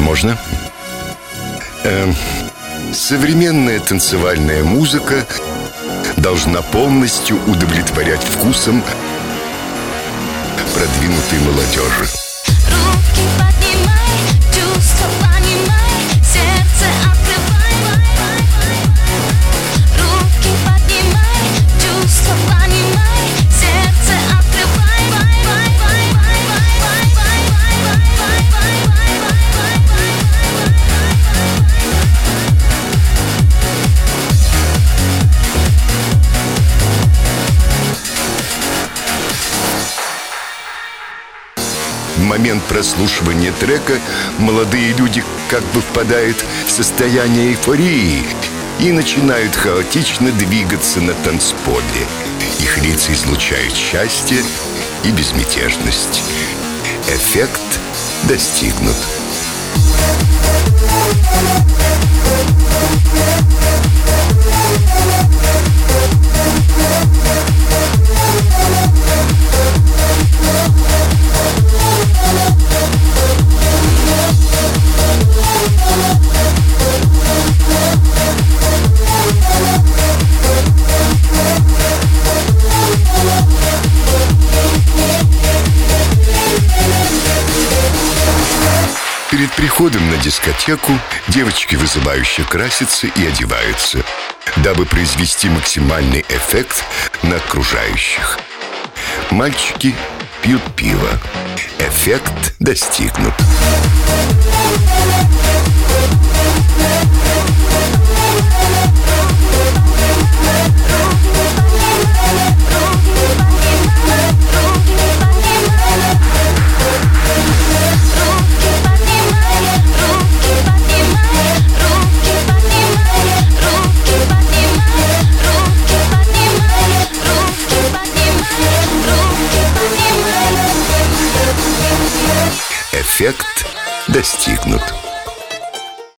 Можно? Современная танцевальная музыка должна полностью удовлетворять вкусам продвинутой молодежи. Руки поднимай, чувства понимай, сердце открывай. Руки поднимай, чувства понимай, сердце открывай. В момент прослушивания трека молодые люди как бы впадают в состояние эйфории и начинают хаотично двигаться на танцполе. Их лица излучают счастье и безмятежность. Эффект достигнут. Перед приходом на дискотеку девочки вызывающе красятся и одеваются, дабы произвести максимальный эффект на окружающих. Мальчики пьют пиво. Эффект достигнут. Эффект достигнут.